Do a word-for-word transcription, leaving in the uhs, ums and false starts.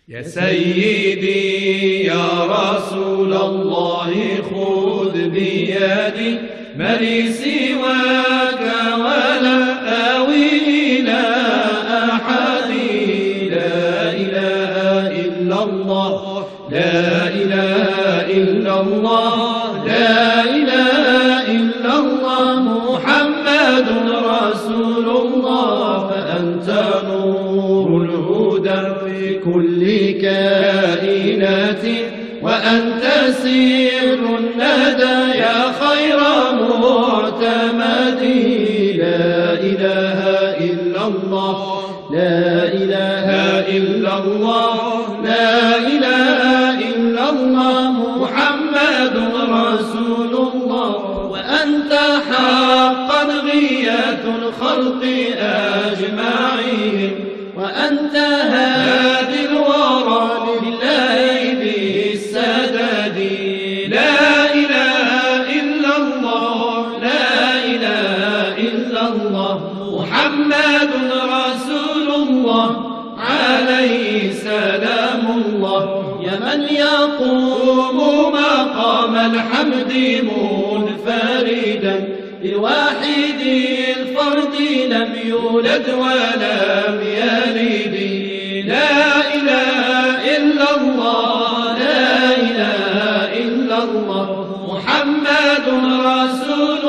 يا سيدي يا رسول الله خذ بيدي ما لي سواك ولا آوي إلى أحد. لا إله إلا الله لا إله إلا الله لا إله إلا الله محمد رسول الله. فأنت نور الهدى في كل كائنات وأنت سر الندى يا خير معتمد. لا إله إلا الله لا إله إلا الله لا إله إلا الله محمد رسول الله. وأنت حقا غياث الخلق أجمعين وأنت هادي الورى لله بالسداد. لا إله إلا الله لا إله إلا الله محمد رسول الله عليه سلام الله. يا من يقوم مقام الحمد منفردا بالواحد الفرد لم يولد ولم يلد. لا إله إلا الله لا إله إلا الله محمد رسول